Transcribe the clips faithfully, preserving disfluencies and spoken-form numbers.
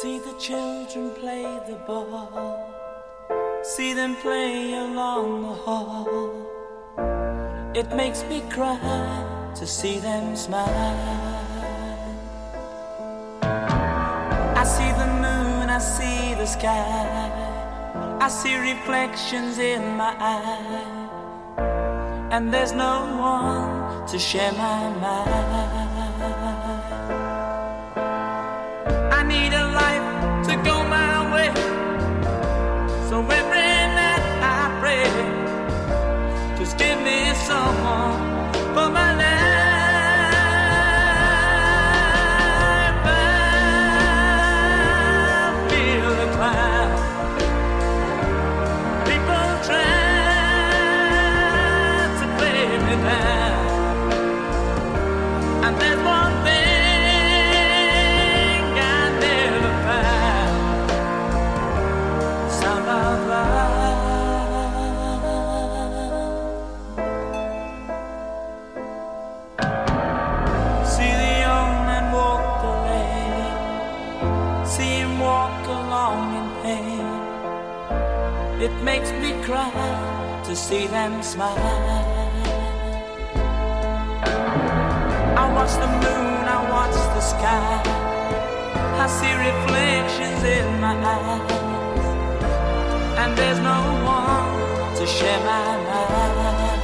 See the children play the ball, see them play along the hall. It makes me cry to see them smile. I see the moon, I see the sky, I see reflections in my eye, and there's no one to share my mind. I need a life to go my way, so every night I pray, just give me someone for my life. I feel the cloud, people try to play me down, and there's one thing it makes me cry to see them smile. I watch the moon, I watch the sky, I see reflections in my eyes, and there's no one to share my mind.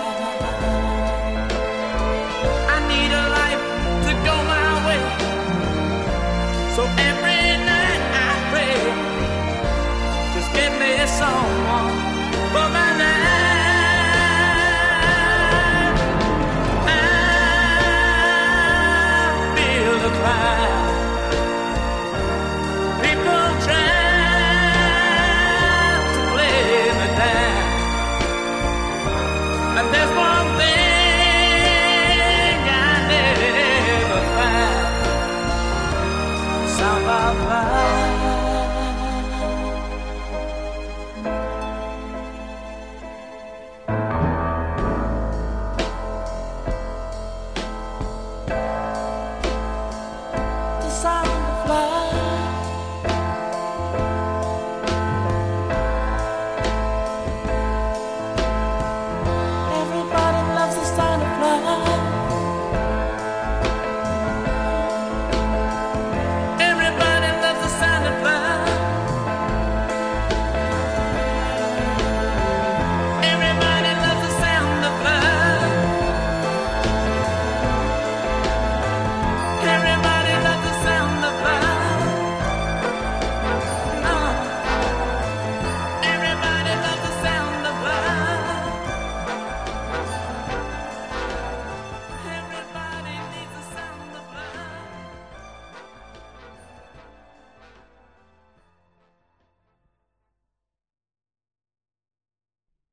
I need a life to go my way, so every night I pray, give me someone for my life. I feel the cloud, people try to play me down, and there's